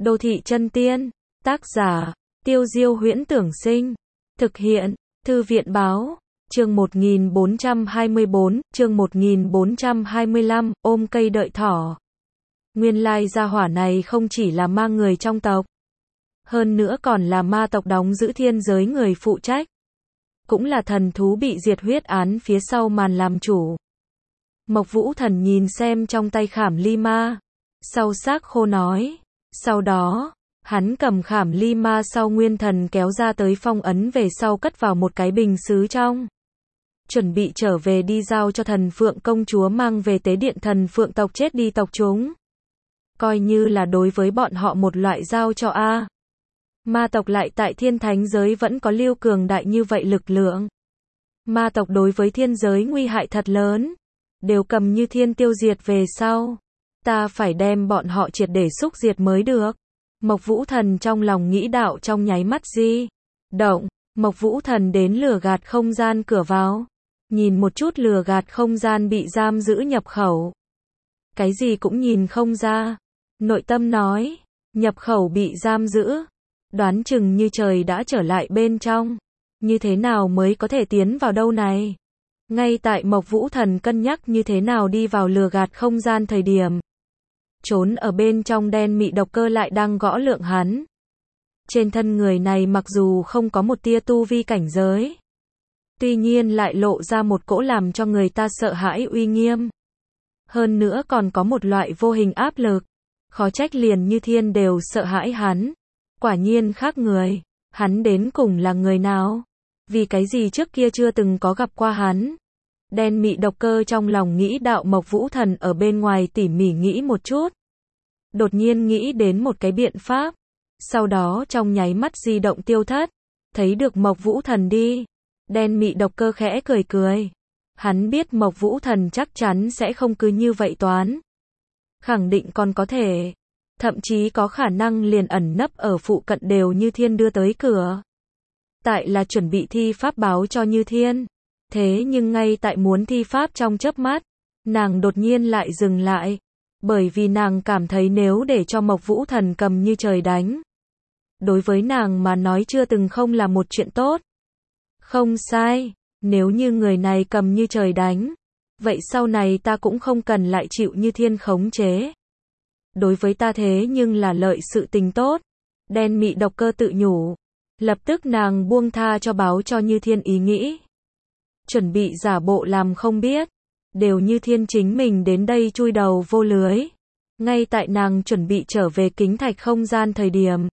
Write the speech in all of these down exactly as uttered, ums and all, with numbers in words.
Đô thị chân tiên, tác giả, Tiêu Diêu Huyễn Tưởng Sinh, thực hiện, Thư viện Báo, chương một nghìn bốn trăm hai mươi bốn, chương một nghìn bốn trăm hai mươi lăm, ôm cây đợi thỏ. Nguyên lai gia hỏa này không chỉ là ma người trong tộc, hơn nữa còn là ma tộc đóng giữ thiên giới người phụ trách, cũng là thần thú bị diệt huyết án phía sau màn làm chủ. Mộc Vũ Thần nhìn xem trong tay khảm ly ma, sau xác khô nói, sau đó, hắn cầm khảm ly ma sau nguyên thần kéo ra tới phong ấn về sau cất vào một cái bình sứ trong. Chuẩn bị trở về đi giao cho thần Phượng công chúa mang về tế điện thần Phượng tộc chết đi tộc chúng. Coi như là đối với bọn họ một loại giao cho A. Ma tộc lại tại thiên thánh giới vẫn có lưu cường đại như vậy lực lượng. Ma tộc đối với thiên giới nguy hại thật lớn. Đều cầm như thiên tiêu diệt về sau. Ta phải đem bọn họ triệt để xúc diệt mới được. Mộc Vũ Thần trong lòng nghĩ đạo trong nháy mắt di động. Mộc Vũ Thần đến lừa gạt không gian cửa vào. Nhìn một chút lừa gạt không gian bị giam giữ nhập khẩu. Cái gì cũng nhìn không ra. Nội tâm nói, nhập khẩu bị giam giữ. Đoán chừng như trời đã trở lại bên trong. Như thế nào mới có thể tiến vào đâu này? Ngay tại Mộc Vũ Thần cân nhắc như thế nào đi vào lừa gạt không gian thời điểm. Trốn ở bên trong đen mị độc cơ lại đang gõ lượng hắn. Trên thân người này mặc dù không có một tia tu vi cảnh giới. Tuy nhiên lại lộ ra một cỗ làm cho người ta sợ hãi uy nghiêm. Hơn nữa còn có một loại vô hình áp lực. Khó trách liền như thiên đều sợ hãi hắn. Quả nhiên khác người. Hắn đến cùng là người nào? Vì cái gì trước kia chưa từng có gặp qua hắn? Đen mị độc cơ trong lòng nghĩ đạo Mộc Vũ Thần ở bên ngoài tỉ mỉ nghĩ một chút. Đột nhiên nghĩ đến một cái biện pháp. Sau đó trong nháy mắt di động tiêu thất. Thấy được Mộc Vũ Thần đi. Đen mị độc cơ khẽ cười cười. Hắn biết Mộc Vũ Thần chắc chắn sẽ không cứ như vậy toán. Khẳng định còn có thể. Thậm chí có khả năng liền ẩn nấp ở phụ cận đều như thiên đưa tới cửa. Tại là chuẩn bị thi pháp báo cho như thiên. Thế nhưng ngay tại muốn thi pháp trong chớp mắt, nàng đột nhiên lại dừng lại. Bởi vì nàng cảm thấy nếu để cho Mộc Vũ Thần cầm như trời đánh. Đối với nàng mà nói chưa từng không là một chuyện tốt. Không sai, nếu như người này cầm như trời đánh. Vậy sau này ta cũng không cần lại chịu như thiên khống chế. Đối với ta thế nhưng là lợi sự tình tốt. Đen mị độc cơ tự nhủ. Lập tức nàng buông tha cho báo cho như thiên ý nghĩ. Chuẩn bị giả bộ làm không biết. Đều như thiên chính mình đến đây chui đầu vô lưới. Ngay tại nàng chuẩn bị trở về kính thạch không gian thời điểm.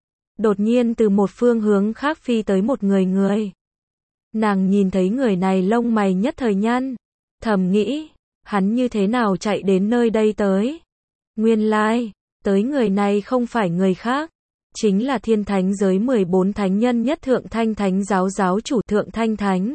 Đột nhiên từ một phương hướng khác phi tới một người người. Nàng nhìn thấy người này lông mày nhất thời nhăn. Thầm nghĩ, hắn như thế nào chạy đến nơi đây tới. Nguyên lai, tới người này không phải người khác. Chính là thiên thánh giới mười bốn thánh nhân nhất Thượng Thanh Thánh giáo giáo chủ Thượng Thanh Thánh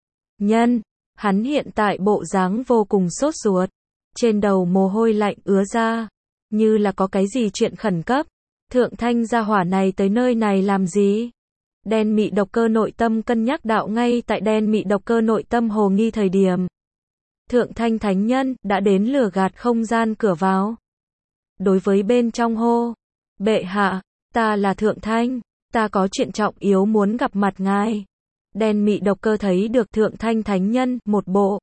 Nhân. Hắn hiện tại bộ dáng vô cùng sốt ruột. Trên đầu mồ hôi lạnh ứa ra. Như là có cái gì chuyện khẩn cấp. Thượng Thanh gia hỏa này tới nơi này làm gì? Đen mị độc cơ nội tâm cân nhắc đạo ngay tại đen mị độc cơ nội tâm hồ nghi thời điểm. Thượng Thanh Thánh Nhân đã đến lừa gạt không gian cửa vào. Đối với bên trong hô. Bệ hạ, ta là Thượng Thanh. Ta có chuyện trọng yếu muốn gặp mặt ngài. Đen mị độc cơ thấy được Thượng Thanh Thánh Nhân một bộ.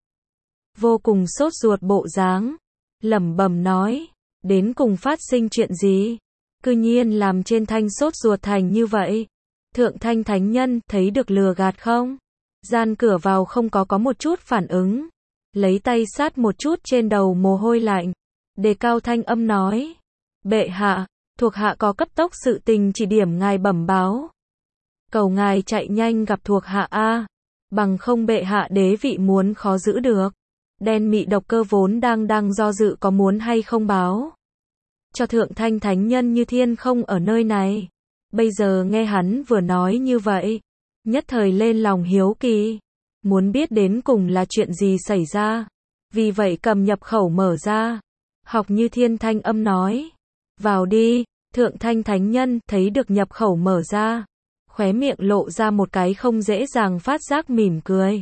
Vô cùng sốt ruột bộ dáng. Lẩm bẩm nói. Đến cùng phát sinh chuyện gì? Cư nhiên làm trên thanh sốt ruột thành như vậy. Thượng Thanh Thánh Nhân thấy được lừa gạt không? Gian cửa vào không có có một chút phản ứng. Lấy tay sát một chút trên đầu mồ hôi lạnh. Đề cao thanh âm nói. Bệ hạ, thuộc hạ có cấp tốc sự tình chỉ điểm ngài bẩm báo. Cầu ngài chạy nhanh gặp thuộc hạ A. Bằng không bệ hạ đế vị muốn khó giữ được. Đen mị độc cơ vốn đang đang do dự có muốn hay không báo. Cho Thượng Thanh Thánh Nhân như thiên không ở nơi này. Bây giờ nghe hắn vừa nói như vậy. Nhất thời lên lòng hiếu kỳ. Muốn biết đến cùng là chuyện gì xảy ra. Vì vậy cầm nhập khẩu mở ra. Học như thiên thanh âm nói. Vào đi. Thượng Thanh Thánh Nhân thấy được nhập khẩu mở ra. Khóe miệng lộ ra một cái không dễ dàng phát giác mỉm cười.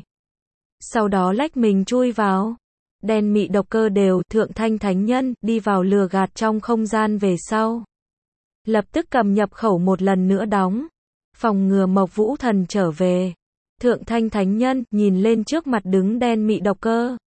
Sau đó lách mình chui vào. Đen mị độc cơ đều Thượng Thanh Thánh Nhân đi vào lừa gạt trong không gian về sau. lập tức cầm nhập khẩu một lần nữa đóng, phòng ngừa Mộc Vũ Thần trở về. Thượng Thanh Thánh Nhân nhìn lên trước mặt đứng đen mị độc cơ,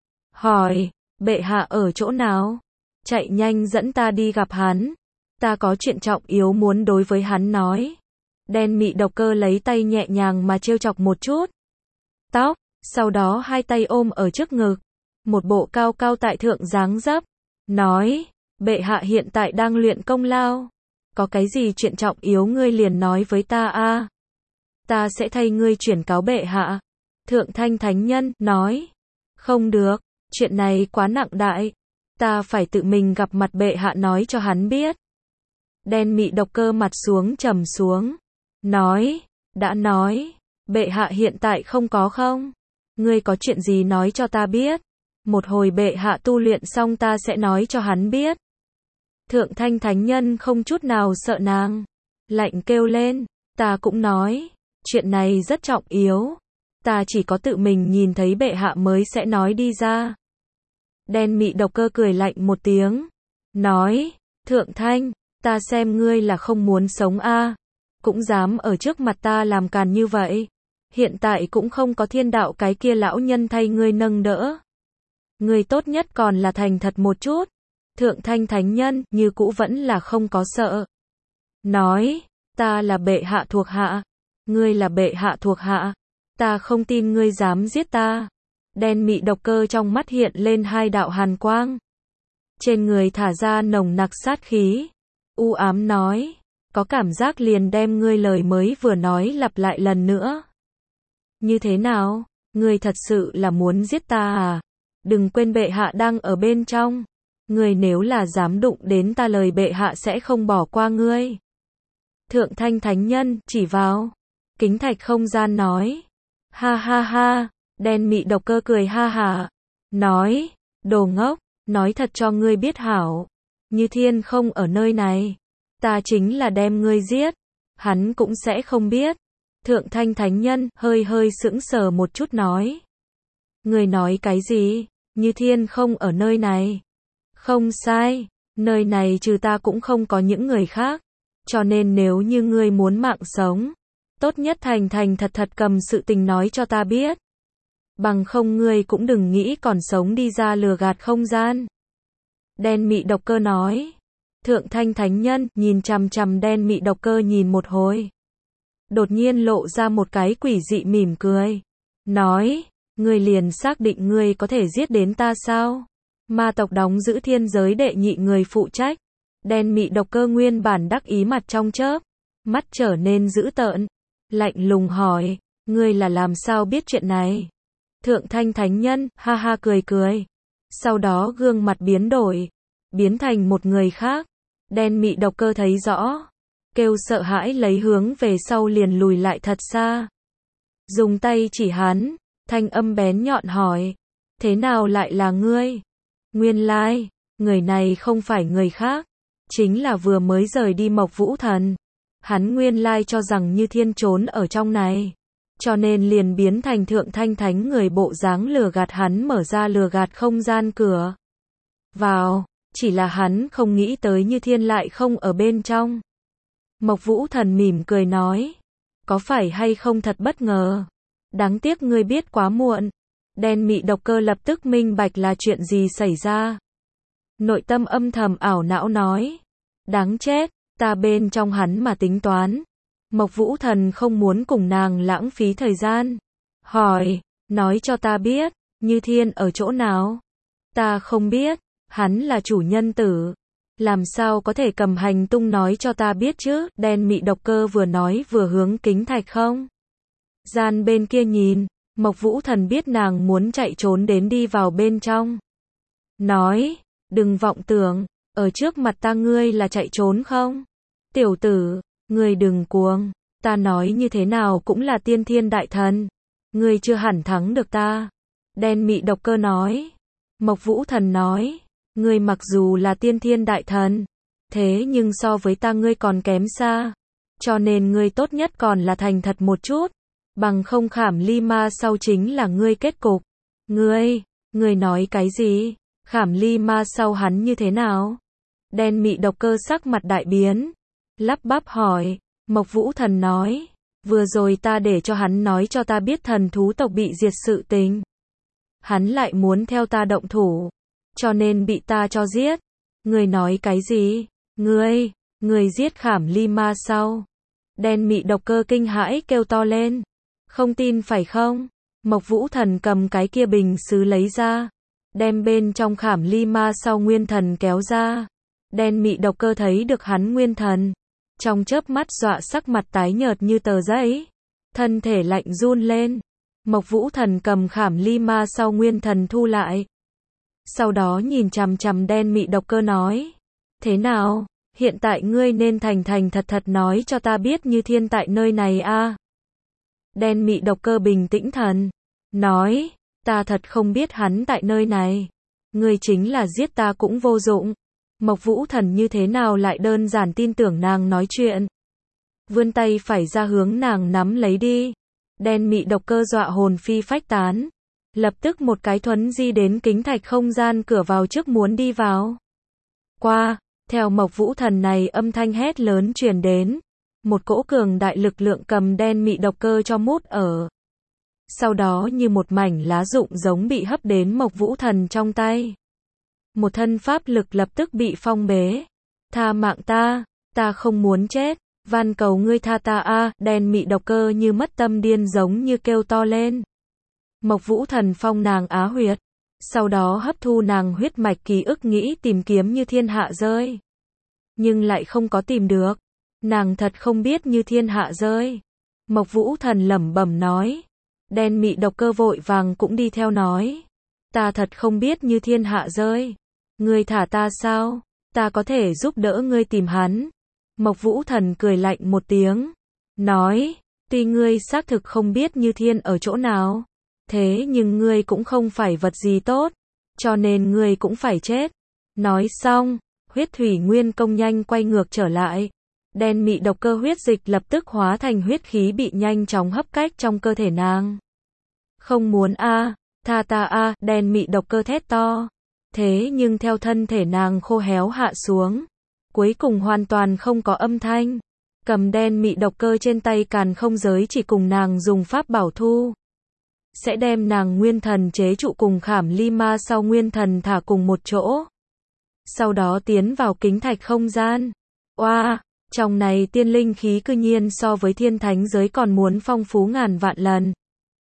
hỏi, bệ hạ ở chỗ nào? Chạy nhanh dẫn ta đi gặp hắn, ta có chuyện trọng yếu muốn đối với hắn nói. Đen mị độc cơ lấy tay nhẹ nhàng mà trêu chọc một chút tóc, sau đó hai tay ôm ở trước ngực, một bộ cao cao tại thượng dáng dấp, nói, bệ hạ hiện tại đang luyện công lao, có cái gì chuyện trọng yếu ngươi liền nói với ta a, ta sẽ thay ngươi chuyển cáo bệ hạ. Thượng Thanh Thánh Nhân nói, không được, chuyện này quá nặng đại, ta phải tự mình gặp mặt bệ hạ nói cho hắn biết. Đen mị độc cơ mặt xuống trầm xuống, nói, đã nói, bệ hạ hiện tại không có không? Ngươi có chuyện gì nói cho ta biết, một hồi bệ hạ tu luyện xong ta sẽ nói cho hắn biết. Thượng Thanh Thánh Nhân không chút nào sợ nàng, lạnh kêu lên, ta cũng nói, chuyện này rất trọng yếu, ta chỉ có tự mình nhìn thấy bệ hạ mới sẽ nói đi ra. Đen mị độc cơ cười lạnh một tiếng, nói, Thượng Thanh, ta xem ngươi là không muốn sống a, cũng dám ở trước mặt ta làm càn như vậy. Hiện tại cũng không có thiên đạo cái kia lão nhân thay ngươi nâng đỡ. Ngươi tốt nhất còn là thành thật một chút. Thượng Thanh Thánh Nhân như cũ vẫn là không có sợ. Nói, ta là bệ hạ thuộc hạ. Ngươi là bệ hạ thuộc hạ. Ta không tin ngươi dám giết ta. Đen mị độc cơ trong mắt hiện lên hai đạo hàn quang. Trên người thả ra nồng nặc sát khí. U ám nói, có cảm giác liền đem ngươi lời mới vừa nói lặp lại lần nữa. Như thế nào? Ngươi thật sự là muốn giết ta à? Đừng quên bệ hạ đang ở bên trong. Ngươi nếu là dám đụng đến ta lời bệ hạ sẽ không bỏ qua ngươi. Thượng Thanh Thánh Nhân chỉ vào kính thạch không gian nói. Ha ha ha, đen mị độc cơ cười ha hả. Nói, đồ ngốc, nói thật cho ngươi biết hảo. Như Thiên không ở nơi này. Ta chính là đem ngươi giết. Hắn cũng sẽ không biết. Thượng Thanh Thánh Nhân hơi hơi sững sờ một chút nói. Ngươi nói cái gì? Như Thiên không ở nơi này. Không sai, nơi này trừ ta cũng không có những người khác. Cho nên nếu như ngươi muốn mạng sống, tốt nhất thành thành thật thật cầm sự tình nói cho ta biết. Bằng không ngươi cũng đừng nghĩ còn sống đi ra lừa gạt không gian. Đen mị độc cơ nói. Thượng Thanh Thánh Nhân nhìn chằm chằm đen mị độc cơ nhìn một hồi. Đột nhiên lộ ra một cái quỷ dị mỉm cười. Nói, ngươi liền xác định ngươi có thể giết đến ta sao? Ma tộc đóng giữ thiên giới đệ nhị người phụ trách. Đen mị độc cơ nguyên bản đắc ý mặt trong chớp. Mắt trở nên dữ tợn. Lạnh lùng hỏi, ngươi là làm sao biết chuyện này? Thượng Thanh Thánh Nhân, ha ha cười cười. Sau đó gương mặt biến đổi. Biến thành một người khác. Đen mị độc cơ thấy rõ. Kêu sợ hãi lấy hướng về sau liền lùi lại thật xa. Dùng tay chỉ hắn, thanh âm bén nhọn hỏi. Thế nào lại là ngươi? Nguyên lai, người này không phải người khác. Chính là vừa mới rời đi Mộc Vũ Thần. Hắn nguyên lai cho rằng Như Thiên trốn ở trong này. Cho nên liền biến thành Thượng Thanh Thánh người bộ dáng lừa gạt hắn mở ra lừa gạt không gian cửa. Vào, chỉ là hắn không nghĩ tới Như Thiên lại không ở bên trong. Mộc Vũ Thần mỉm cười nói. Có phải hay không thật bất ngờ? Đáng tiếc ngươi biết quá muộn. Đen mị độc cơ lập tức minh bạch là chuyện gì xảy ra. Nội tâm âm thầm ảo não nói. Đáng chết, ta bên trong hắn mà tính toán. Mộc Vũ Thần không muốn cùng nàng lãng phí thời gian. Hỏi, nói cho ta biết, Như Thiên ở chỗ nào? Ta không biết, hắn là chủ nhân tử. Làm sao có thể cầm hành tung nói cho ta biết chứ? Đen mị độc cơ vừa nói vừa hướng kính thạch không gian bên kia nhìn. Mộc Vũ Thần biết nàng muốn chạy trốn đến đi vào bên trong. Nói, đừng vọng tưởng, ở trước mặt ta ngươi là chạy trốn không? Tiểu tử, ngươi đừng cuồng, ta nói như thế nào cũng là tiên thiên đại thần. Ngươi chưa hẳn thắng được ta. Đen mị độc cơ nói. Mộc Vũ Thần nói, ngươi mặc dù là tiên thiên đại thần, thế nhưng so với ta ngươi còn kém xa. Cho nên ngươi tốt nhất còn là thành thật một chút. Bằng không Khảm Ly Ma sau chính là ngươi kết cục. Ngươi, ngươi nói cái gì? Khảm Ly Ma sau hắn như thế nào? Đen mị độc cơ sắc mặt đại biến. Lắp bắp hỏi. Mộc Vũ Thần nói. Vừa rồi ta để cho hắn nói cho ta biết thần thú tộc bị diệt sự tình. Hắn lại muốn theo ta động thủ. Cho nên bị ta cho giết. Ngươi nói cái gì? Ngươi, ngươi giết Khảm Ly Ma sao? Đen mị độc cơ kinh hãi kêu to lên. Không tin phải không? Mộc Vũ Thần cầm cái kia bình sứ lấy ra. Đem bên trong Khảm Ly Ma sau nguyên thần kéo ra. Đen mị độc cơ thấy được hắn nguyên thần. Trong chớp mắt dọa sắc mặt tái nhợt như tờ giấy. Thân thể lạnh run lên. Mộc Vũ Thần cầm Khảm Ly Ma sau nguyên thần thu lại. Sau đó nhìn chằm chằm đen mị độc cơ nói. Thế nào? Hiện tại ngươi nên thành thành thật thật nói cho ta biết Như Thiên tại nơi này a. À? Đen mị độc cơ bình tĩnh thần. Nói. Ta thật không biết hắn tại nơi này. Ngươi chính là giết ta cũng vô dụng. Mộc Vũ Thần như thế nào lại đơn giản tin tưởng nàng nói chuyện. Vươn tay phải ra hướng nàng nắm lấy đi. Đen mị độc cơ dọa hồn phi phách tán. Lập tức một cái thuấn di đến kính thạch không gian cửa vào trước muốn đi vào. Qua, theo Mộc Vũ Thần này âm thanh hét lớn truyền đến. Một cỗ cường đại lực lượng cầm đen mị độc cơ cho mút ở. Sau đó như một mảnh lá rụng giống bị hấp đến Mộc Vũ Thần trong tay. Một thân pháp lực lập tức bị phong bế. Tha mạng ta, ta không muốn chết, van cầu ngươi tha ta a, à, đen mị độc cơ như mất tâm điên giống như kêu to lên. Mộc Vũ Thần phong nàng á huyệt, sau đó hấp thu nàng huyết mạch ký ức nghĩ tìm kiếm Như Thiên hạ rơi. Nhưng lại không có tìm được. Nàng thật không biết Như Thiên hạ rơi. Mộc Vũ Thần lẩm bẩm nói. Đen mị độc cơ vội vàng cũng đi theo nói. Ta thật không biết Như Thiên hạ rơi. Ngươi thả ta sao? Ta có thể giúp đỡ ngươi tìm hắn. Mộc Vũ Thần cười lạnh một tiếng. Nói, tuy ngươi xác thực không biết Như Thiên ở chỗ nào. Thế nhưng ngươi cũng không phải vật gì tốt. Cho nên ngươi cũng phải chết. Nói xong, huyết thủy nguyên công nhanh quay ngược trở lại. Đen mị độc cơ huyết dịch lập tức hóa thành huyết khí bị nhanh chóng hấp cách trong cơ thể nàng. Không muốn a, à, tha ta a, à, đen mị độc cơ thét to. Thế nhưng theo thân thể nàng khô héo hạ xuống, cuối cùng hoàn toàn không có âm thanh. Cầm đen mị độc cơ trên tay càn không giới chỉ cùng nàng dùng pháp bảo thu. Sẽ đem nàng nguyên thần chế trụ cùng Khảm Ly Ma sau nguyên thần thả cùng một chỗ. Sau đó tiến vào kính thạch không gian. Oa, wow, trong này tiên linh khí cư nhiên so với thiên thánh giới còn muốn phong phú ngàn vạn lần.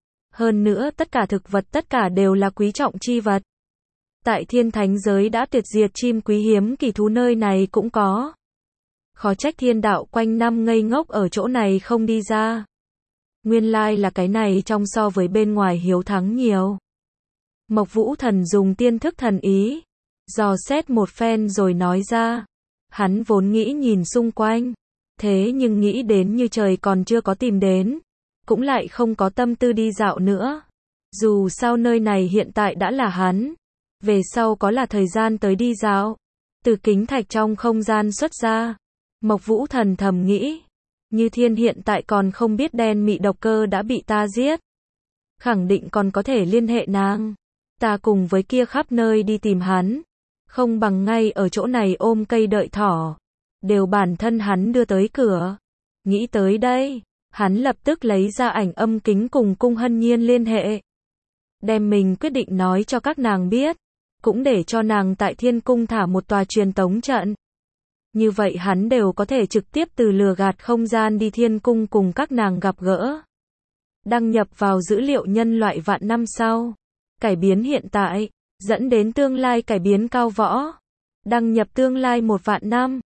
Hơn nữa tất cả thực vật tất cả đều là quý trọng chi vật. Tại thiên thánh giới đã tuyệt diệt chim quý hiếm kỳ thú nơi này cũng có. Khó trách thiên đạo quanh năm ngây ngốc ở chỗ này không đi ra. Nguyên lai là cái này trong so với bên ngoài hiếu thắng nhiều. Mộc Vũ Thần dùng tiên thức thần ý, dò xét một phen rồi nói ra. Hắn vốn nghĩ nhìn xung quanh, thế nhưng nghĩ đến như trời còn chưa có tìm đến, cũng lại không có tâm tư đi dạo nữa. Dù sao nơi này hiện tại đã là hắn, về sau có là thời gian tới đi dạo. Từ kính thạch trong không gian xuất ra, Mộc Vũ Thần thầm nghĩ, Như Thiên hiện tại còn không biết đen mị độc cơ đã bị ta giết. Khẳng định còn có thể liên hệ nàng. Ta cùng với kia khắp nơi đi tìm hắn. Không bằng ngay ở chỗ này ôm cây đợi thỏ. Đều bản thân hắn đưa tới cửa. Nghĩ tới đây, hắn lập tức lấy ra ảnh âm kính cùng Cung Hân Nhiên liên hệ. Đem mình quyết định nói cho các nàng biết. Cũng để cho nàng tại thiên cung thả một tòa truyền tống trận. Như vậy hắn đều có thể trực tiếp từ lừa gạt không gian đi thiên cung cùng các nàng gặp gỡ. Đăng nhập vào dữ liệu nhân loại vạn năm sau. Cải biến hiện tại, dẫn đến tương lai cải biến cao võ. Đăng nhập tương lai một vạn năm.